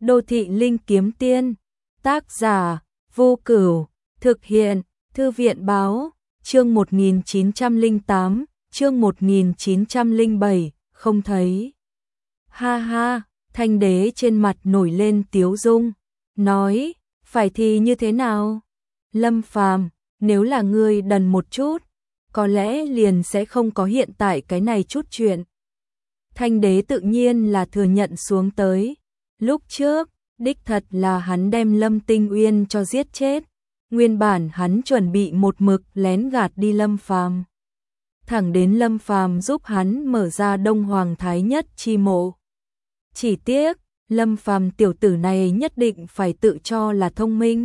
Đô thị linh kiếm tiên, tác giả, Vô Cửu, thực hiện, Thư viện báo, chương 1908, chương 1907, không thấy. Ha ha, Thanh Đế trên mặt nổi lên tiếu dung, nói, phải thì như thế nào? Lâm Phàm, nếu là ngươi đần một chút, có lẽ liền sẽ không có hiện tại cái này chút chuyện. Thanh Đế tự nhiên là thừa nhận xuống tới. Lúc trước, đích thật là hắn đem Lâm Tinh Uyên cho giết chết. Nguyên bản hắn chuẩn bị một mực lén gạt đi Lâm Phàm. Thẳng đến Lâm Phàm giúp hắn mở ra Đông Hoàng Thái Nhất chi mộ. Chỉ tiếc, Lâm Phàm tiểu tử này nhất định phải tự cho là thông minh.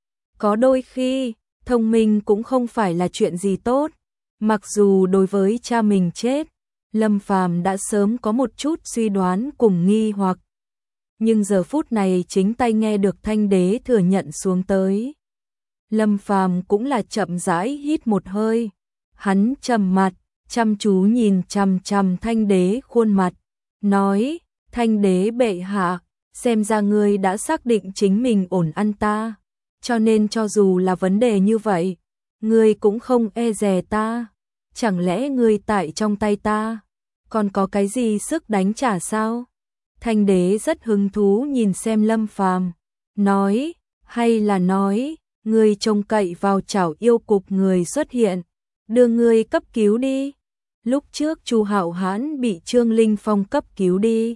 Có đôi khi, thông minh cũng không phải là chuyện gì tốt. Mặc dù đối với cha mình chết, Lâm Phàm đã sớm có một chút suy đoán cùng nghi hoặc. Nhưng giờ phút này chính tay nghe được Thanh Đế thừa nhận xuống tới. Lâm Phàm cũng là chậm rãi hít một hơi. Hắn trầm mặt, chăm chú nhìn chằm chằm Thanh Đế khuôn mặt, nói, Thanh Đế bệ hạ, xem ra ngươi đã xác định chính mình ổn ăn ta. Cho nên cho dù là vấn đề như vậy, ngươi cũng không e dè ta. Chẳng lẽ ngươi tại trong tay ta, còn có cái gì sức đánh trả sao? Thanh Đế rất hứng thú nhìn xem Lâm Phàm, nói, hay là nói, ngươi trông cậy vào chảo yêu cục người xuất hiện, đưa ngươi cấp cứu đi. Lúc trước Chu Hạo Hãn bị Trương Linh Phong cấp cứu đi.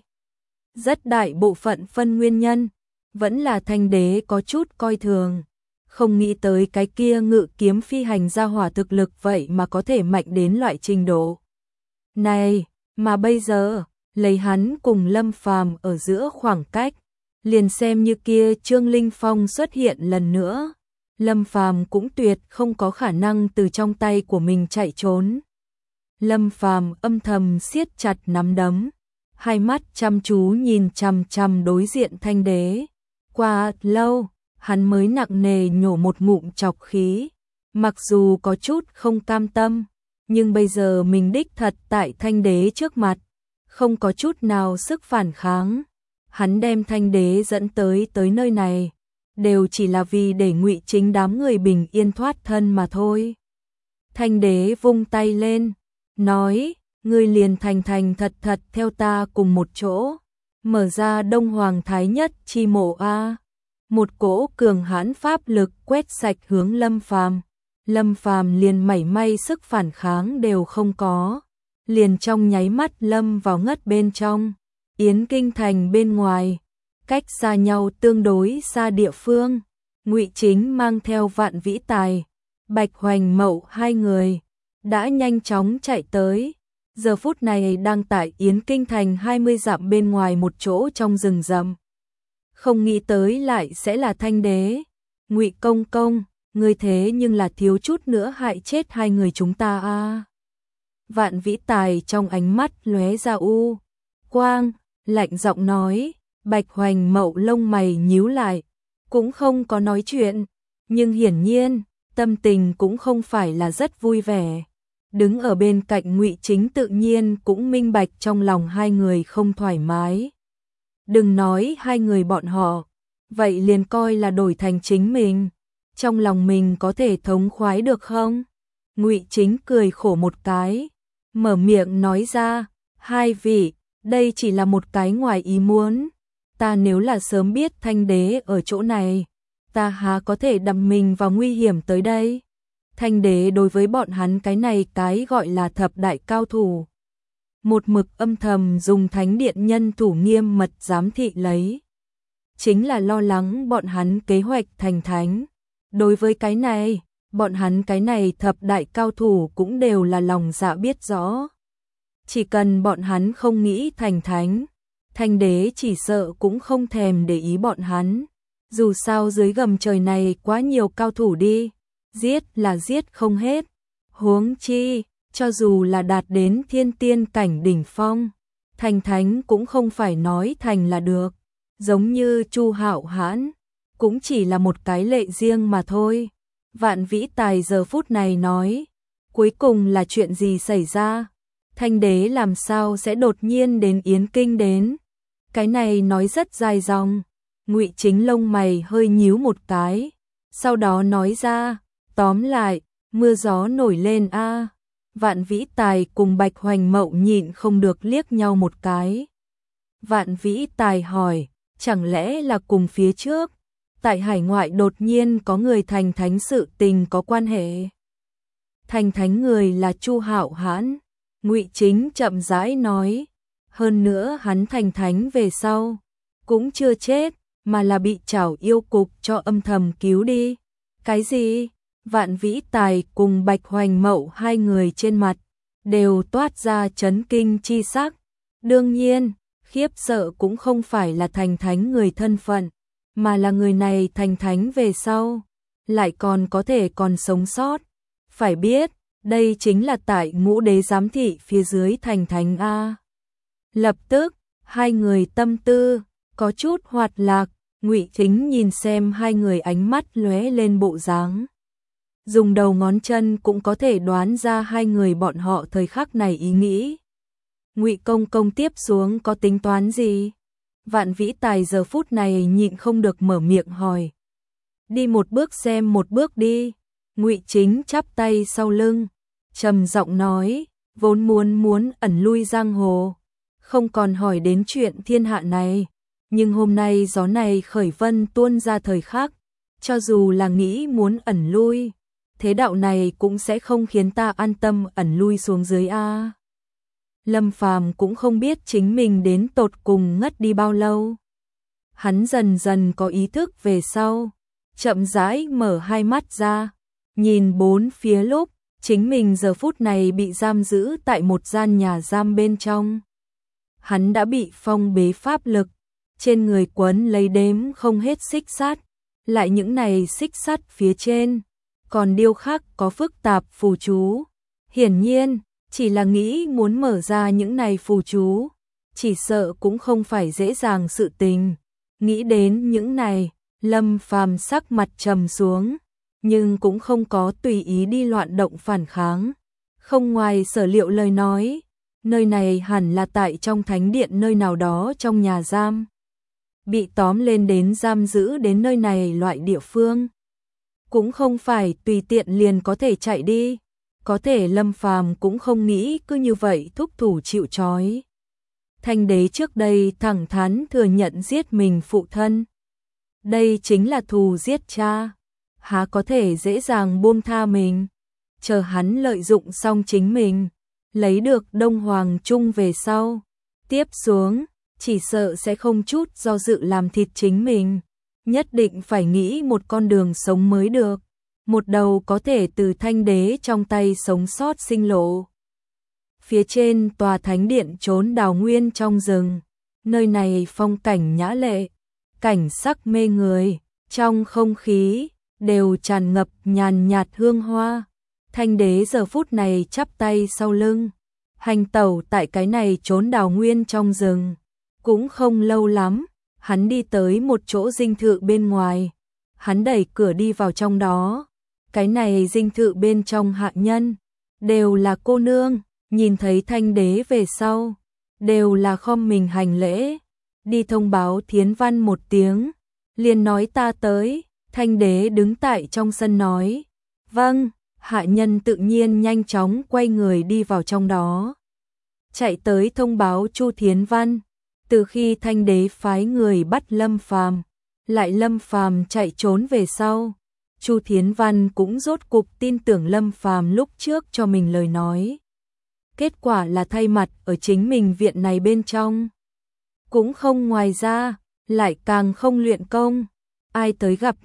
Rất đại bộ phận phân nguyên nhân, vẫn là Thanh Đế có chút coi thường. Không nghĩ tới cái kia ngự kiếm phi hành ra hỏa thực lực vậy mà có thể mạnh đến loại trình độ này, mà bây giờ, lấy hắn cùng Lâm Phàm ở giữa khoảng cách, liền xem như kia Trương Linh Phong xuất hiện lần nữa, Lâm Phàm cũng tuyệt không có khả năng từ trong tay của mình chạy trốn. Lâm Phàm âm thầm siết chặt nắm đấm, hai mắt chăm chú nhìn chằm chằm đối diện Thanh Đế. Qua lâu, hắn mới nặng nề nhổ một ngụm trọc khí, mặc dù có chút không cam tâm, nhưng bây giờ mình đích thật tại Thanh Đế trước mặt, không có chút nào sức phản kháng. Hắn đem Thanh Đế dẫn tới nơi này, đều chỉ là vì để Ngụy Chính đám người bình yên thoát thân mà thôi. Thanh Đế vung tay lên, nói, ngươi liền thành thật thật theo ta cùng một chỗ, mở ra Đông Hoàng Thái Nhất chi mộ a. Một cỗ cường hãn pháp lực quét sạch hướng Lâm Phàm. Lâm Phàm liền mảy may sức phản kháng đều không có, liền trong nháy mắt lâm vào ngất bên trong. Yến Kinh thành bên ngoài, cách xa nhau tương đối xa địa phương, Ngụy Chính mang theo Vạn Vĩ Tài, Bạch Hoành Mậu hai người đã nhanh chóng chạy tới. Giờ phút này đang tại Yến Kinh thành 20 dặm bên ngoài một chỗ trong rừng rậm. Không nghĩ tới lại sẽ là Thanh Đế. Ngụy công công, ngươi thế nhưng là thiếu chút nữa hại chết hai người chúng ta a. Vạn Vĩ Tài trong ánh mắt lóe ra u quang, lạnh giọng nói. Bạch Hoành Mậu lông mày nhíu lại, cũng không có nói chuyện, nhưng hiển nhiên tâm tình cũng không phải là rất vui vẻ. Đứng ở bên cạnh Ngụy Chính tự nhiên cũng minh bạch trong lòng hai người không thoải mái. Đừng nói hai người bọn họ, vậy liền coi là đổi thành chính mình, trong lòng mình có thể thống khoái được không? Ngụy Chính cười khổ một cái, mở miệng nói ra, hai vị, đây chỉ là một cái ngoài ý muốn. Ta nếu là sớm biết Thanh Đế ở chỗ này, ta há có thể đắm mình vào nguy hiểm tới đây. Thanh Đế đối với bọn hắn cái này cái gọi là thập đại cao thủ, một mực âm thầm dùng thánh điện nhân thủ nghiêm mật giám thị lấy, chính là lo lắng bọn hắn kế hoạch thành thánh. Đối với cái này, bọn hắn cái này thập đại cao thủ cũng đều là lòng dạ biết rõ. Chỉ cần bọn hắn không nghĩ thành thánh, Thanh Đế chỉ sợ cũng không thèm để ý bọn hắn. Dù sao dưới gầm trời này quá nhiều cao thủ đi, giết là giết không hết. Huống chi, cho dù là đạt đến thiên tiên cảnh đỉnh phong, thành thánh cũng không phải nói thành là được. Giống như Chu Hạo Hãn, cũng chỉ là một cái lệ riêng mà thôi. Vạn Vĩ Tài giờ phút này nói, cuối cùng là chuyện gì xảy ra? Thanh Đế làm sao sẽ đột nhiên đến Yến Kinh đến? Cái này nói rất dài dòng, Ngụy Chính lông mày hơi nhíu một cái, sau đó nói ra, tóm lại, mưa gió nổi lên a. Vạn Vĩ Tài cùng Bạch Hoành Mậu nhịn không được liếc nhau một cái. Vạn Vĩ Tài hỏi, chẳng lẽ là cùng phía trước, tại hải ngoại đột nhiên có người thành thánh sự tình có quan hệ? Thành thánh người là Chu Hạo Hãn. Ngụy Chính chậm rãi nói, hơn nữa hắn thành thánh về sau, cũng chưa chết, mà là bị Trảo Yêu Cục cho âm thầm cứu đi. Cái gì? Vạn Vĩ Tài cùng Bạch Hoành Mậu hai người trên mặt đều toát ra chấn kinh chi sắc. Đương nhiên, khiếp sợ cũng không phải là thành thánh người thân phận, mà là người này thành thánh về sau, lại còn có thể còn sống sót. Phải biết, đây chính là tại Ngũ Đế giám thị phía dưới thành thánh a. Lập tức, hai người tâm tư có chút hoạt lạc, Ngụy Chính nhìn xem hai người ánh mắt lóe lên bộ dáng. Dùng đầu ngón chân cũng có thể đoán ra hai người bọn họ thời khắc này ý nghĩ. Ngụy Công công tiếp xuống có tính toán gì? Vạn Vĩ Tài giờ phút này nhịn không được mở miệng hỏi. Đi một bước xem một bước đi. Ngụy Chính chắp tay sau lưng, trầm giọng nói, vốn muốn ẩn lui giang hồ, không còn hỏi đến chuyện thiên hạ này, nhưng hôm nay gió này khởi vân tuôn ra thời khắc, cho dù là nghĩ muốn ẩn lui, thế đạo này cũng sẽ không khiến ta an tâm ẩn lui xuống dưới a. Lâm Phàm cũng không biết chính mình đến tột cùng ngất đi bao lâu. Hắn dần dần có ý thức về sau, chậm rãi mở hai mắt ra, nhìn bốn phía lúc, chính mình giờ phút này bị giam giữ tại một gian nhà giam bên trong. Hắn đã bị phong bế pháp lực, trên người quấn lấy đếm không hết xích sắt, lại những này xích sắt phía trên còn điêu khắc có phức tạp phù chú. Hiển nhiên, chỉ là nghĩ muốn mở ra những này phù chú, chỉ sợ cũng không phải dễ dàng sự tình. Nghĩ đến những này, Lâm Phàm sắc mặt trầm xuống, nhưng cũng không có tùy ý đi loạn động phản kháng. Không ngoài sở liệu lời nói, nơi này hẳn là tại trong thánh điện nơi nào đó trong nhà giam. Bị tóm lên đến giam giữ đến nơi này loại địa phương, cũng không phải tùy tiện liền có thể chạy đi. Có thể Lâm Phàm cũng không nghĩ cứ như vậy thúc thủ chịu trói. Thanh đế trước đây thẳng thắn thừa nhận giết mình phụ thân. Đây chính là thù giết cha, há có thể dễ dàng buông tha mình. Chờ hắn lợi dụng xong chính mình, lấy được Đông Hoàng Trung về sau, tiếp xuống, chỉ sợ sẽ không chút do dự làm thịt chính mình. Nhất định phải nghĩ một con đường sống mới được. Một đầu có thể từ thanh đế trong tay sống sót sinh lộ. Phía trên tòa thánh điện trốn đào nguyên trong rừng, nơi này phong cảnh nhã lệ, cảnh sắc mê người, trong không khí đều tràn ngập nhàn nhạt hương hoa. Thanh đế giờ phút này chắp tay sau lưng, hành tẩu tại cái này trốn đào nguyên trong rừng. Cũng không lâu lắm, hắn đi tới một chỗ dinh thự bên ngoài, hắn đẩy cửa đi vào trong đó. Cái này dinh thự bên trong hạ nhân đều là cô nương, nhìn thấy thanh đế về sau, đều là khom mình hành lễ, đi thông báo Thiến Văn một tiếng, liền nói ta tới. Thanh đế đứng tại trong sân nói, vâng. Hạ nhân tự nhiên nhanh chóng quay người đi vào trong đó, chạy tới thông báo Chu Thiến Văn. Từ khi thanh đế phái người bắt Lâm Phàm, lại Lâm Phàm chạy trốn về sau, Chu Thiến Văn cũng rốt cục tin tưởng Lâm Phàm lúc trước cho mình lời nói. Kết quả là thay mặt ở chính mình viện này bên trong, cũng không ngoài ra, lại càng không luyện công. Ai tới gặp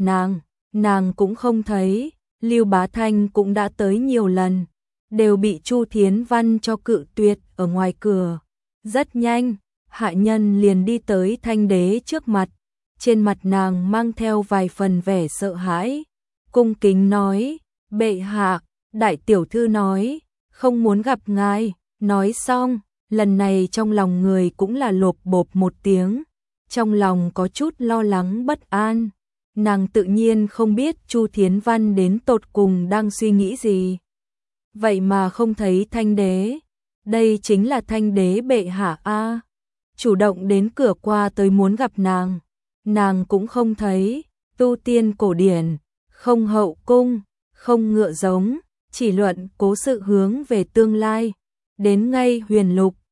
nàng cũng không thấy. Lưu Bá Thanh cũng đã tới nhiều lần, đều bị Chu Thiến Văn cho cự tuyệt ở ngoài cửa. Rất nhanh, hạ nhân liền đi tới thanh đế trước mặt, trên mặt nàng mang theo vài phần vẻ sợ hãi, cung kính nói, bệ hạ, đại tiểu thư nói, không muốn gặp ngài. Nói xong, lần này trong lòng người cũng là lộp bộp một tiếng, trong lòng có chút lo lắng bất an. Nàng tự nhiên không biết Chu Thiến Văn đến tột cùng đang suy nghĩ gì. Vậy mà không thấy thanh đế. Đây chính là thanh đế bệ hạ a, chủ động đến cửa qua tới muốn gặp nàng. nàng cũng không thấy, tu tiên cổ điển, không hậu cung, không ngựa giống, chỉ luận cố sự hướng về tương lai. Đến ngay huyền lục,